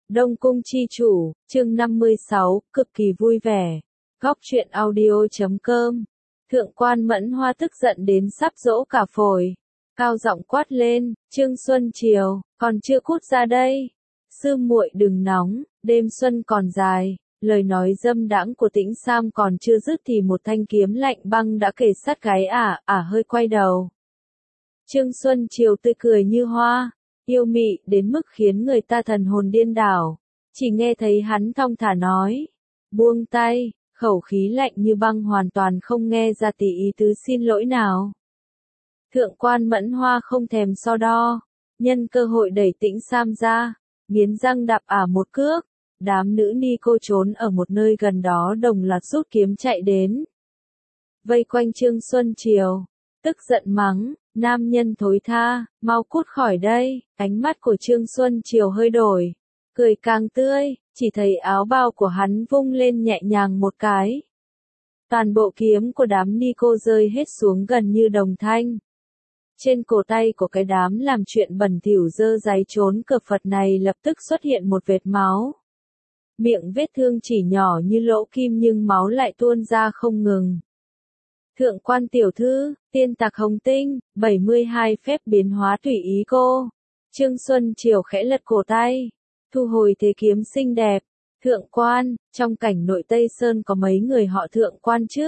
Đông Cung chi chủ, chương 56, cực kỳ vui vẻ. Góc truyện audio.com. Thượng quan Mẫn Hoa tức giận đến sắp dỗ cả phổi. Cao giọng quát lên, Trương Xuân Triều, còn chưa cút ra đây. Sư muội đừng nóng, đêm xuân còn dài. Lời nói dâm đãng của Tĩnh Sam còn chưa dứt thì một thanh kiếm lạnh băng đã kề sát gáy hơi quay đầu. Trương Xuân Triều tươi cười như hoa, yêu mị đến mức khiến người ta thần hồn điên đảo. Chỉ nghe thấy hắn thong thả nói, buông tay, khẩu khí lạnh như băng hoàn toàn không nghe ra tí ý tứ xin lỗi nào. Thượng quan Mẫn Hoa không thèm so đo, nhân cơ hội đẩy Tĩnh Sam ra, nghiến răng đạp một cước. Đám nữ ni cô trốn ở một nơi gần đó đồng loạt rút kiếm chạy đến. Vây quanh Trương Xuân Triều, tức giận mắng, nam nhân thối tha, mau cút khỏi đây. Ánh mắt của Trương Xuân Triều hơi đổi, cười càng tươi, chỉ thấy áo bào của hắn vung lên nhẹ nhàng một cái. Toàn bộ kiếm của đám ni cô rơi hết xuống gần như đồng thanh. Trên cổ tay của cái đám làm chuyện bẩn thỉu dơ dáy trốn cờ Phật này lập tức xuất hiện một vệt máu. Miệng vết thương chỉ nhỏ như lỗ kim nhưng máu lại tuôn ra không ngừng. Thượng quan tiểu thư, tiên tạc hồng tinh, 72 phép biến hóa tùy ý cô. Trương Xuân Triều khẽ lật cổ tay, thu hồi thế kiếm xinh đẹp. Thượng quan, trong cảnh nội Tây Sơn có mấy người họ thượng quan chứ?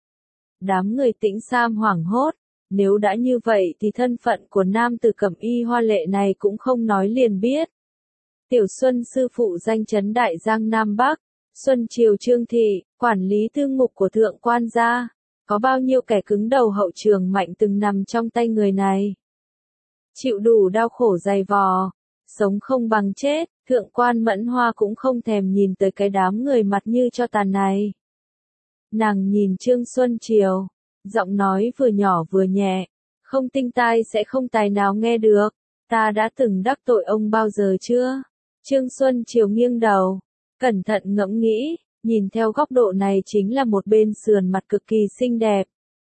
Đám người Tĩnh Sam hoảng hốt, nếu đã như vậy thì thân phận của nam tử cẩm y hoa lệ này cũng không nói liền biết. Tiểu Xuân sư phụ danh chấn Đại Giang Nam Bắc, Xuân Triều Trương Thị, quản lý tư ngục của thượng quan gia. Có bao nhiêu kẻ cứng đầu hậu trường mạnh từng nằm trong tay người này. Chịu đủ đau khổ dày vò, sống không bằng chết, thượng quan Mẫn Hoa cũng không thèm nhìn tới cái đám người mặt như cho tàn này. Nàng nhìn Trương Xuân Triều, giọng nói vừa nhỏ vừa nhẹ, không tinh tai sẽ không tài nào nghe được. Ta đã từng đắc tội ông bao giờ chưa? Trương Xuân Triều nghiêng đầu, cẩn thận ngẫm nghĩ, nhìn theo góc độ này chính là một bên sườn mặt cực kỳ xinh đẹp.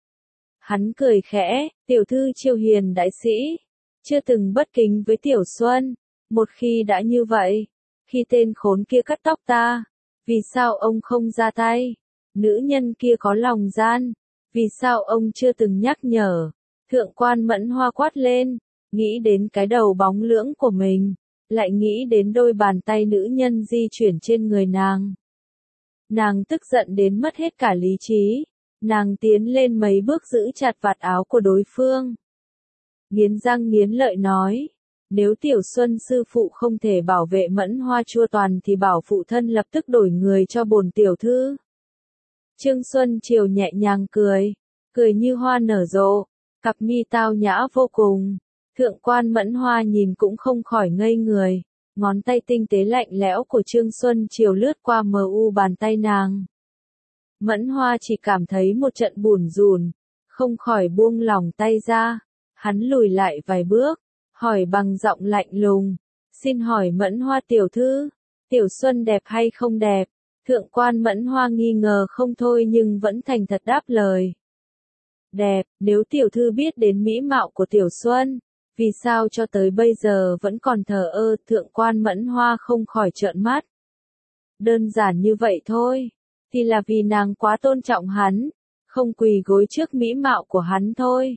Hắn cười khẽ, tiểu thư Triều hiền đại sĩ, chưa từng bất kính với tiểu Xuân. Một khi đã như vậy, khi tên khốn kia cắt tóc ta, vì sao ông không ra tay? Nữ nhân kia có lòng gian, vì sao ông chưa từng nhắc nhở? Thượng quan Mẫn Hoa quát lên, nghĩ đến cái đầu bóng lưỡng của mình, lại nghĩ đến đôi bàn tay nữ nhân di chuyển trên người nàng. Nàng tức giận đến mất hết cả lý trí, nàng tiến lên mấy bước giữ chặt vạt áo của đối phương. Nghiến răng nghiến lợi nói, nếu tiểu Xuân sư phụ không thể bảo vệ Mẫn Hoa chua toàn thì bảo phụ thân lập tức đổi người cho bổn tiểu thư. Trương Xuân Triều nhẹ nhàng cười, cười như hoa nở rộ, cặp mi tao nhã vô cùng. Thượng quan Mẫn Hoa nhìn cũng không khỏi ngây người, ngón tay tinh tế lạnh lẽo của Trương Xuân Triều lướt qua mờ u bàn tay nàng. Mẫn Hoa chỉ cảm thấy một trận bủn rủn, không khỏi buông lỏng tay ra. Hắn lùi lại vài bước, hỏi bằng giọng lạnh lùng, xin hỏi Mẫn Hoa tiểu thư, tiểu Xuân đẹp hay không đẹp? Thượng quan Mẫn Hoa nghi ngờ không thôi nhưng vẫn thành thật đáp lời. Đẹp, nếu tiểu thư biết đến mỹ mạo của tiểu Xuân, vì sao cho tới bây giờ vẫn còn thờ ơ? Thượng quan Mẫn Hoa không khỏi trợn mắt. Đơn giản như vậy thôi, thì là vì nàng quá tôn trọng hắn, không quỳ gối trước mỹ mạo của hắn thôi.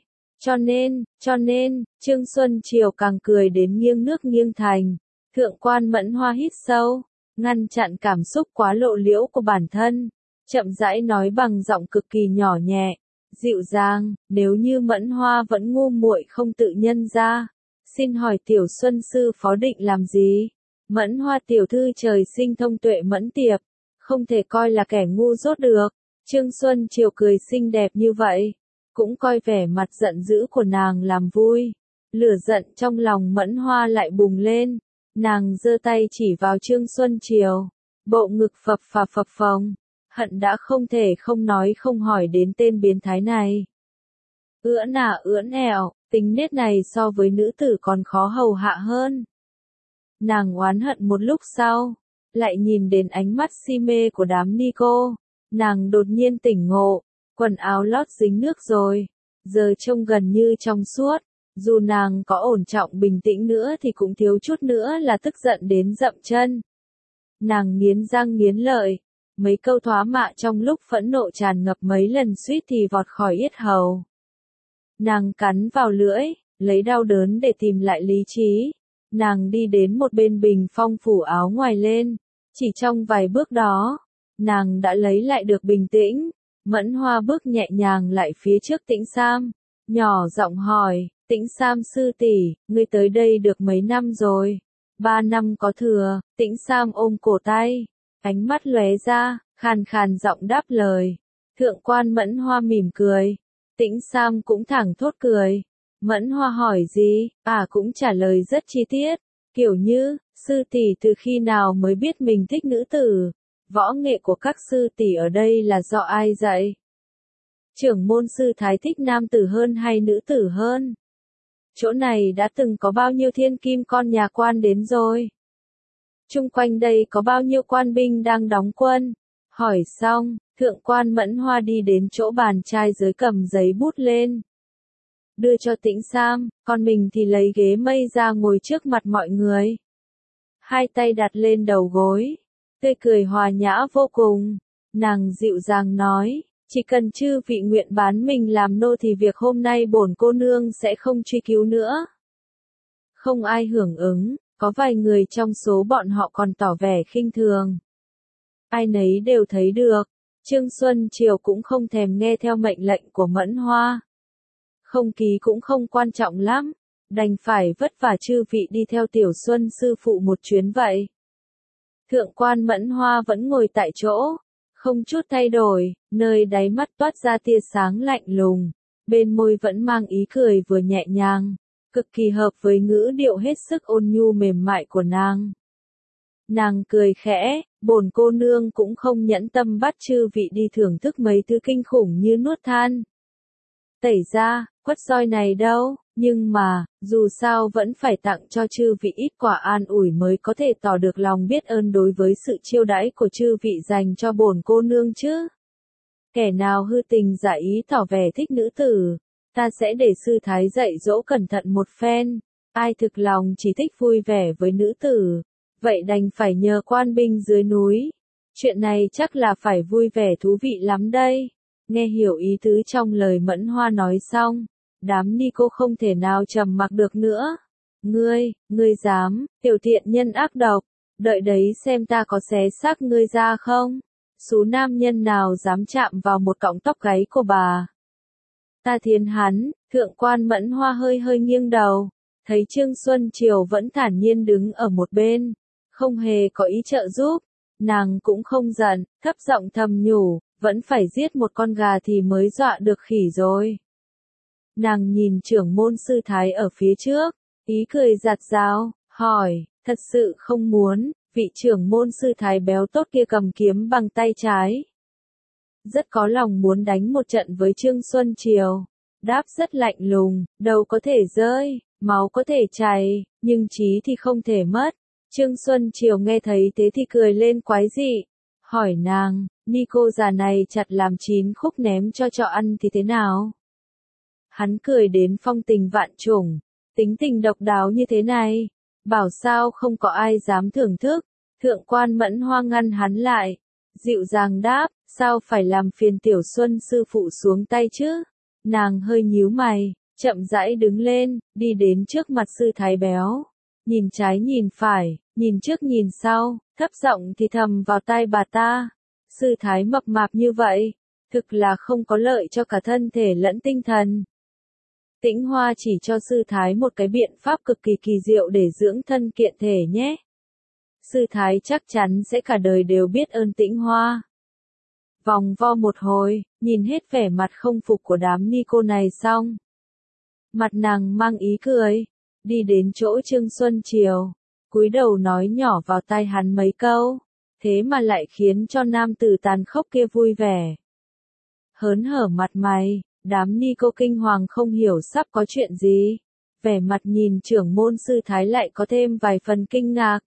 Cho nên, Trương Xuân Triều càng cười đến nghiêng nước nghiêng thành. Thượng quan Mẫn Hoa hít sâu, ngăn chặn cảm xúc quá lộ liễu của bản thân, chậm rãi nói bằng giọng cực kỳ nhỏ nhẹ, dịu dàng, nếu như Mẫn Hoa vẫn ngu muội không tự nhân ra, xin hỏi tiểu Xuân sư phó định làm gì? Mẫn Hoa tiểu thư trời sinh thông tuệ mẫn tiệp, không thể coi là kẻ ngu dốt được. Trương Xuân Triều cười xinh đẹp như vậy, cũng coi vẻ mặt giận dữ của nàng làm vui. Lửa giận trong lòng Mẫn Hoa lại bùng lên, nàng giơ tay chỉ vào Trương Xuân Triều, bộ ngực phập phồng, hận đã không thể không nói không hỏi đến tên biến thái này. Ưỡn ẻo, tính nết này so với nữ tử còn khó hầu hạ hơn. Nàng oán hận một lúc sau, lại nhìn đến ánh mắt si mê của đám ni cô, nàng đột nhiên tỉnh ngộ, quần áo lót dính nước rồi, giờ trông gần như trong suốt. Dù nàng có ổn trọng bình tĩnh nữa thì cũng thiếu chút nữa là tức giận đến dậm chân. Nàng nghiến răng nghiến lợi. Mấy câu thoá mạ trong lúc phẫn nộ tràn ngập mấy lần suýt thì vọt khỏi yết hầu. Nàng cắn vào lưỡi, lấy đau đớn để tìm lại lý trí. Nàng đi đến một bên bình phong phủ áo ngoài lên. Chỉ trong vài bước đó, nàng đã lấy lại được bình tĩnh. Mẫn Hoa bước nhẹ nhàng lại phía trước Tĩnh Sam, nhỏ giọng hỏi, Tĩnh Sam sư tỷ, ngươi tới đây được mấy năm rồi? 3 năm có thừa. Tĩnh Sam ôm cổ tay, ánh mắt lóe ra, khàn khàn giọng đáp lời. Thượng quan Mẫn Hoa mỉm cười. Tĩnh Sam cũng thẳng thốt cười. Mẫn Hoa hỏi gì, cũng trả lời rất chi tiết, kiểu như, sư tỷ từ khi nào mới biết mình thích nữ tử? Võ nghệ của các sư tỷ ở đây là do ai dạy? Trưởng môn sư thái thích nam tử hơn hay nữ tử hơn? Chỗ này đã từng có bao nhiêu thiên kim con nhà quan đến rồi? Chung quanh đây có bao nhiêu quan binh đang đóng quân? Hỏi xong, thượng quan Mẫn Hoa đi đến chỗ bàn trai dưới cầm giấy bút lên. Đưa cho Tĩnh Sam, còn mình thì lấy ghế mây ra ngồi trước mặt mọi người. Hai tay đặt lên đầu gối, tươi cười hòa nhã vô cùng. Nàng dịu dàng nói, chỉ cần chư vị nguyện bán mình làm nô thì việc hôm nay bổn cô nương sẽ không truy cứu nữa. Không ai hưởng ứng, có vài người trong số bọn họ còn tỏ vẻ khinh thường. Ai nấy đều thấy được, Trương Xuân Triều cũng không thèm nghe theo mệnh lệnh của Mẫn Hoa. Không ký cũng không quan trọng lắm, đành phải vất vả chư vị đi theo Tiểu Xuân sư phụ một chuyến vậy. Thượng quan Mẫn Hoa vẫn ngồi tại chỗ, không chút thay đổi, nơi đáy mắt toát ra tia sáng lạnh lùng, bên môi vẫn mang ý cười vừa nhẹ nhàng, cực kỳ hợp với ngữ điệu hết sức ôn nhu mềm mại của nàng. Nàng cười khẽ, bổn cô nương cũng không nhẫn tâm bắt chư vị đi thưởng thức mấy thứ kinh khủng như nuốt than tẩy da, quất roi này đâu, nhưng mà, dù sao vẫn phải tặng cho chư vị ít quả an ủi mới có thể tỏ được lòng biết ơn đối với sự chiêu đãi của chư vị dành cho bổn cô nương chứ. Kẻ nào hư tình giả ý tỏ vẻ thích nữ tử, ta sẽ để sư thái dạy dỗ cẩn thận một phen, ai thực lòng chỉ thích vui vẻ với nữ tử, vậy đành phải nhờ quan binh dưới núi. Chuyện này chắc là phải vui vẻ thú vị lắm đây. Nghe hiểu ý tứ trong lời Mẫn Hoa nói xong, đám ni cô không thể nào trầm mặc được nữa. Ngươi dám, tiểu tiện nhân ác độc, đợi đấy xem ta có xé xác ngươi ra không? Số nam nhân nào dám chạm vào một cọng tóc gáy của bà? Ta thiến hắn. Thượng quan Mẫn Hoa hơi hơi nghiêng đầu, thấy Trương Xuân Triều vẫn thản nhiên đứng ở một bên, không hề có ý trợ giúp. Nàng cũng không giận, thấp giọng thầm nhủ, vẫn phải giết một con gà thì mới dọa được khỉ rồi. Nàng nhìn trưởng môn sư thái ở phía trước, ý cười giạt rào, hỏi, thật sự không muốn, vị trưởng môn sư thái béo tốt kia cầm kiếm bằng tay trái. Rất có lòng muốn đánh một trận với Trương Xuân Triều. Đáp rất lạnh lùng, đầu có thể rơi, máu có thể chảy, nhưng trí thì không thể mất. Trương Xuân Triều nghe thấy thế thì cười lên quái dị, hỏi nàng, ni cô già này chặt làm 9 khúc ném cho ăn thì thế nào? Hắn cười đến phong tình vạn trùng, tính tình độc đáo như thế này, bảo sao không có ai dám thưởng thức. Thượng quan Mẫn Hoa ngăn hắn lại, dịu dàng đáp, sao phải làm phiền Tiểu Xuân sư phụ xuống tay chứ? Nàng hơi nhíu mày, chậm rãi đứng lên, đi đến trước mặt sư thái béo. Nhìn trái nhìn phải, nhìn trước nhìn sau, thấp giọng thì thầm vào tai bà ta. Sư thái mập mạp như vậy, thực là không có lợi cho cả thân thể lẫn tinh thần. Tĩnh Hoa chỉ cho sư thái một cái biện pháp cực kỳ kỳ diệu để dưỡng thân kiện thể nhé. Sư thái chắc chắn sẽ cả đời đều biết ơn Tĩnh Hoa. Vòng vo một hồi, nhìn hết vẻ mặt không phục của đám ni cô này xong. Mặt nàng mang ý cười, đi đến chỗ Trương Xuân Triều, cúi đầu nói nhỏ vào tai hắn mấy câu, thế mà lại khiến cho nam tử tàn khốc kia vui vẻ. Hớn hở mặt mày, đám ni cô kinh hoàng không hiểu sắp có chuyện gì, vẻ mặt nhìn trưởng môn sư thái lại có thêm vài phần kinh ngạc.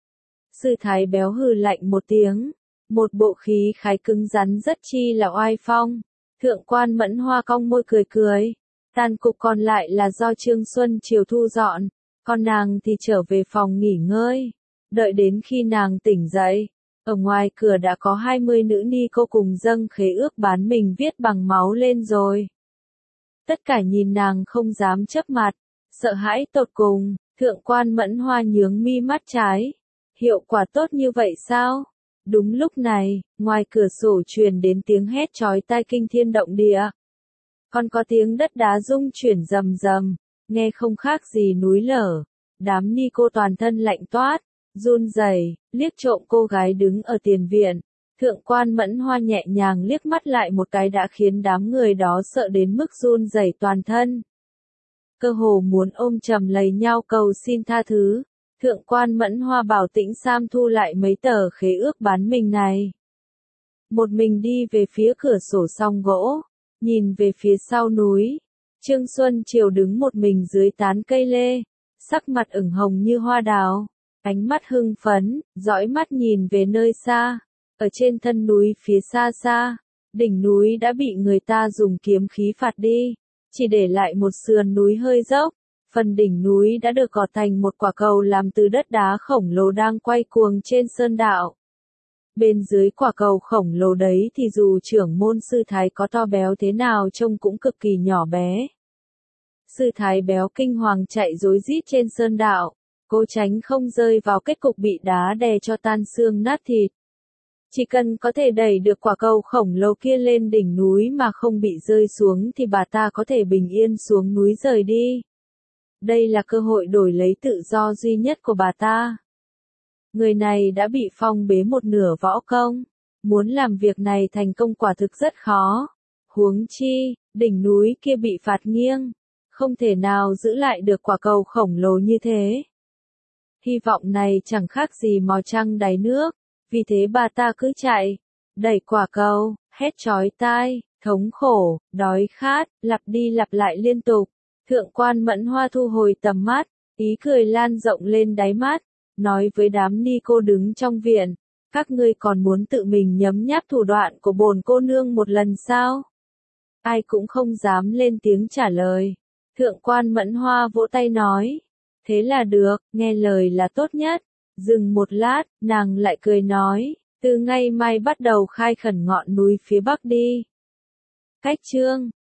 Sư thái béo hừ lạnh một tiếng, một bộ khí khái cứng rắn rất chi là oai phong. Thượng quan Mẫn Hoa cong môi cười cười, tàn cục còn lại là do Trương Xuân Triều thu dọn, còn nàng thì trở về phòng nghỉ ngơi. Đợi đến khi nàng tỉnh dậy, ở ngoài cửa đã có 20 nữ ni cô cùng dâng khế ước bán mình viết bằng máu lên rồi. Tất cả nhìn nàng không dám chớp mặt, sợ hãi tột cùng, thượng quan Mẫn Hoa nhướng mi mắt trái. Hiệu quả tốt như vậy sao? Đúng lúc này, ngoài cửa sổ truyền đến tiếng hét chói tai kinh thiên động địa. Còn có tiếng đất đá rung chuyển rầm rầm, nghe không khác gì núi lở. Đám ni cô toàn thân lạnh toát, run rẩy, liếc trộm cô gái đứng ở tiền viện. Thượng quan Mẫn Hoa nhẹ nhàng liếc mắt lại một cái đã khiến đám người đó sợ đến mức run rẩy toàn thân. Cơ hồ muốn ôm chầm lấy nhau cầu xin tha thứ. Thượng quan Mẫn Hoa bảo Tĩnh Sam thu lại mấy tờ khế ước bán mình này. Một mình đi về phía cửa sổ song gỗ, nhìn về phía sau núi. Trương Xuân Triều đứng một mình dưới tán cây lê, sắc mặt ửng hồng như hoa đào, ánh mắt hưng phấn, dõi mắt nhìn về nơi xa. Ở trên thân núi phía xa xa, đỉnh núi đã bị người ta dùng kiếm khí phạt đi, chỉ để lại một sườn núi hơi dốc. Phần đỉnh núi đã được gọt thành một quả cầu làm từ đất đá khổng lồ đang quay cuồng trên sơn đạo. Bên dưới quả cầu khổng lồ đấy thì dù trưởng môn sư thái có to béo thế nào trông cũng cực kỳ nhỏ bé. Sư thái béo kinh hoàng chạy rối rít trên sơn đạo, cố tránh không rơi vào kết cục bị đá đè cho tan xương nát thịt. Chỉ cần có thể đẩy được quả cầu khổng lồ kia lên đỉnh núi mà không bị rơi xuống thì bà ta có thể bình yên xuống núi rời đi. Đây là cơ hội đổi lấy tự do duy nhất của bà ta. Người này đã bị phong bế một nửa võ công. Muốn làm việc này thành công quả thực rất khó. Huống chi, đỉnh núi kia bị phạt nghiêng. Không thể nào giữ lại được quả cầu khổng lồ như thế. Hy vọng này chẳng khác gì mò trăng đáy nước. Vì thế bà ta cứ chạy, đẩy quả cầu, hét chói tai, thống khổ, đói khát, lặp đi lặp lại liên tục. Thượng quan Mẫn Hoa thu hồi tầm mắt, ý cười lan rộng lên đáy mắt, nói với đám ni cô đứng trong viện, các ngươi còn muốn tự mình nhấm nháp thủ đoạn của bổn cô nương một lần sao? Ai cũng không dám lên tiếng trả lời. Thượng quan Mẫn Hoa vỗ tay nói, thế là được, nghe lời là tốt nhất. Dừng một lát, nàng lại cười nói, từ ngày mai bắt đầu khai khẩn ngọn núi phía bắc đi. Cách chương